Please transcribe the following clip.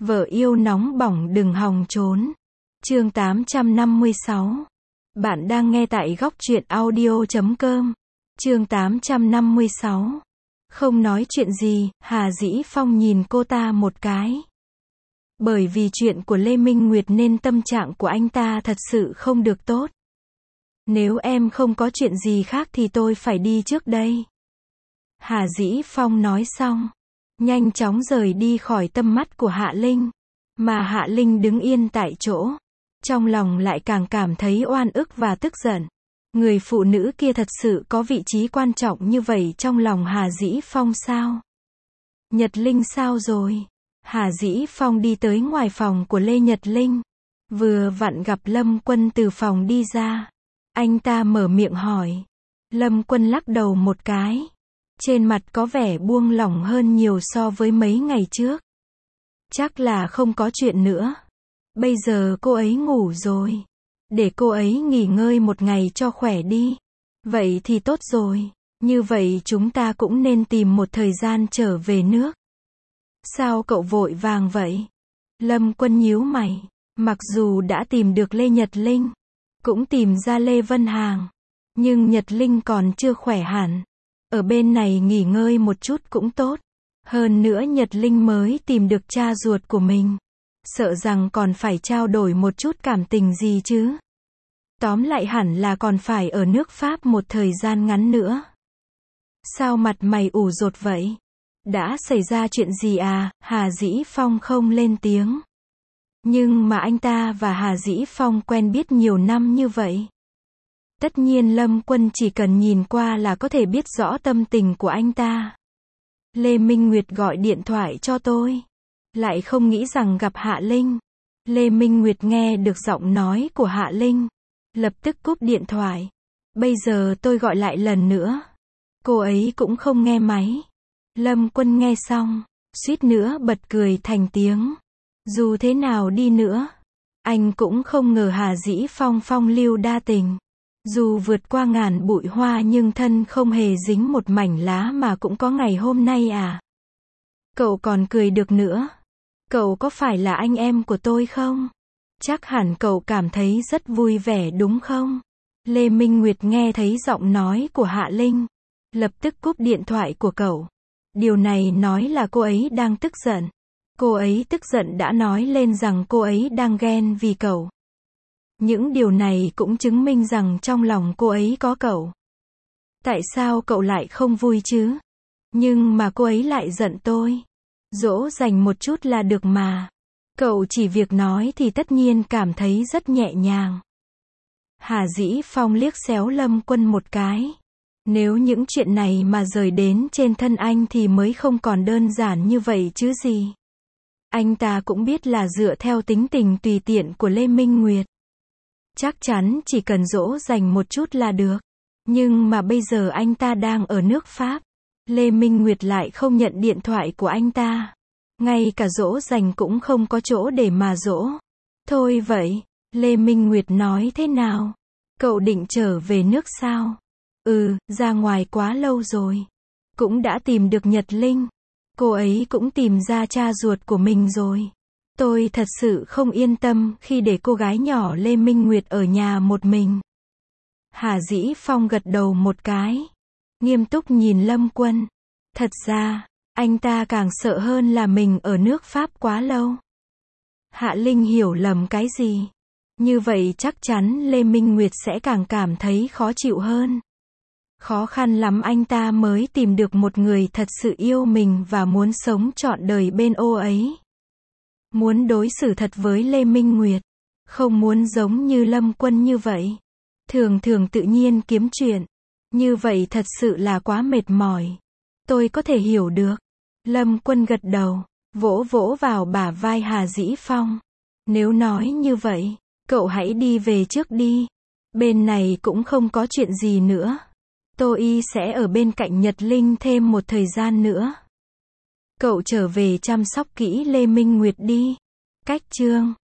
Vợ yêu nóng bỏng đừng hòng trốn. Chương 856. Bạn đang nghe tại góc truyện audio.com. Chương 856. Không nói chuyện gì, Hà Dĩ Phong nhìn cô ta một cái. Bởi vì chuyện của Lê Minh Nguyệt nên tâm trạng của anh ta thật sự không được tốt. Nếu em không có chuyện gì khác thì tôi phải đi trước đây. Hà Dĩ Phong nói xong, nhanh chóng rời đi khỏi tầm mắt của Hạ Linh. Mà Hạ Linh đứng yên tại chỗ, trong lòng lại càng cảm thấy oan ức và tức giận. Người phụ nữ kia thật sự có vị trí quan trọng như vậy trong lòng Hà Dĩ Phong sao? Nhật Linh sao rồi? Hà Dĩ Phong đi tới ngoài phòng của Lê Nhật Linh. Vừa vặn gặp Lâm Quân từ phòng đi ra. Anh ta mở miệng hỏi. Lâm Quân lắc đầu một cái. Trên mặt có vẻ buông lỏng hơn nhiều so với mấy ngày trước. Chắc là không có chuyện nữa. Bây giờ cô ấy ngủ rồi. Để cô ấy nghỉ ngơi một ngày cho khỏe đi. Vậy thì tốt rồi. Như vậy chúng ta cũng nên tìm một thời gian trở về nước. Sao cậu vội vàng vậy? Lâm Quân nhíu mày. Mặc dù đã tìm được Lê Nhật Linh, cũng tìm ra Lê Vân Hàng, nhưng Nhật Linh còn chưa khỏe hẳn. Ở bên này nghỉ ngơi một chút cũng tốt. Hơn nữa Nhật Linh mới tìm được cha ruột của mình. Sợ rằng còn phải trao đổi một chút cảm tình gì chứ. Tóm lại hẳn là còn phải ở nước Pháp một thời gian ngắn nữa. Sao mặt mày ủ rột vậy? Đã xảy ra chuyện gì à? Hà Dĩ Phong không lên tiếng. Nhưng mà anh ta và Hà Dĩ Phong quen biết nhiều năm như vậy. Tất nhiên Lâm Quân chỉ cần nhìn qua là có thể biết rõ tâm tình của anh ta. Lê Minh Nguyệt gọi điện thoại cho tôi. Lại không nghĩ rằng gặp Hạ Linh. Lê Minh Nguyệt nghe được giọng nói của Hạ Linh. Lập tức cúp điện thoại. Bây giờ tôi gọi lại lần nữa. Cô ấy cũng không nghe máy. Lâm Quân nghe xong, suýt nữa bật cười thành tiếng. Dù thế nào đi nữa, anh cũng không ngờ Hà Dĩ Phong phong lưu đa tình. Dù vượt qua ngàn bụi hoa nhưng thân không hề dính một mảnh lá mà cũng có ngày hôm nay à. Cậu còn cười được nữa. Cậu có phải là anh em của tôi không? Chắc hẳn cậu cảm thấy rất vui vẻ đúng không? Lê Minh Nguyệt nghe thấy giọng nói của Hạ Linh. Lập tức cúp điện thoại của cậu. Điều này nói là cô ấy đang tức giận. Cô ấy tức giận đã nói lên rằng cô ấy đang ghen vì cậu. Những điều này cũng chứng minh rằng trong lòng cô ấy có cậu. Tại sao cậu lại không vui chứ? Nhưng mà cô ấy lại giận tôi. Dỗ dành một chút là được mà. Cậu chỉ việc nói thì tất nhiên cảm thấy rất nhẹ nhàng. Hà Dĩ Phong liếc xéo Lâm Quân một cái. Nếu những chuyện này mà rời đến trên thân anh thì mới không còn đơn giản như vậy chứ gì. Anh ta cũng biết là dựa theo tính tình tùy tiện của Lê Minh Nguyệt. Chắc chắn chỉ cần dỗ dành một chút là được. Nhưng mà bây giờ anh ta đang ở nước Pháp. Lê Minh Nguyệt lại không nhận điện thoại của anh ta. Ngay cả dỗ dành cũng không có chỗ để mà dỗ. Thôi vậy, Lê Minh Nguyệt nói thế nào? Cậu định trở về nước sao? Ra ngoài quá lâu rồi. Cũng đã tìm được Nhật Linh. Cô ấy cũng tìm ra cha ruột của mình rồi. Tôi thật sự không yên tâm khi để cô gái nhỏ Lê Minh Nguyệt ở nhà một mình. Hà Dĩ Phong gật đầu một cái. Nghiêm túc nhìn Lâm Quân. Thật ra, anh ta càng sợ hơn là mình ở nước Pháp quá lâu. Hạ Linh hiểu lầm cái gì? Như vậy chắc chắn Lê Minh Nguyệt sẽ càng cảm thấy khó chịu hơn. Khó khăn lắm anh ta mới tìm được một người thật sự yêu mình và muốn sống trọn đời bên ô ấy. Muốn đối xử thật với Lê Minh Nguyệt. Không muốn giống như Lâm Quân như vậy. Thường thường tự nhiên kiếm chuyện. Như vậy thật sự là quá mệt mỏi. Tôi có thể hiểu được. Lâm Quân gật đầu, vỗ vỗ vào bả vai Hà Dĩ Phong. Nếu nói như vậy, cậu hãy đi về trước đi. Bên này cũng không có chuyện gì nữa. Tô Y sẽ ở bên cạnh Nhật Linh thêm một thời gian nữa. Cậu trở về chăm sóc kỹ Lê Minh Nguyệt đi. Cách chương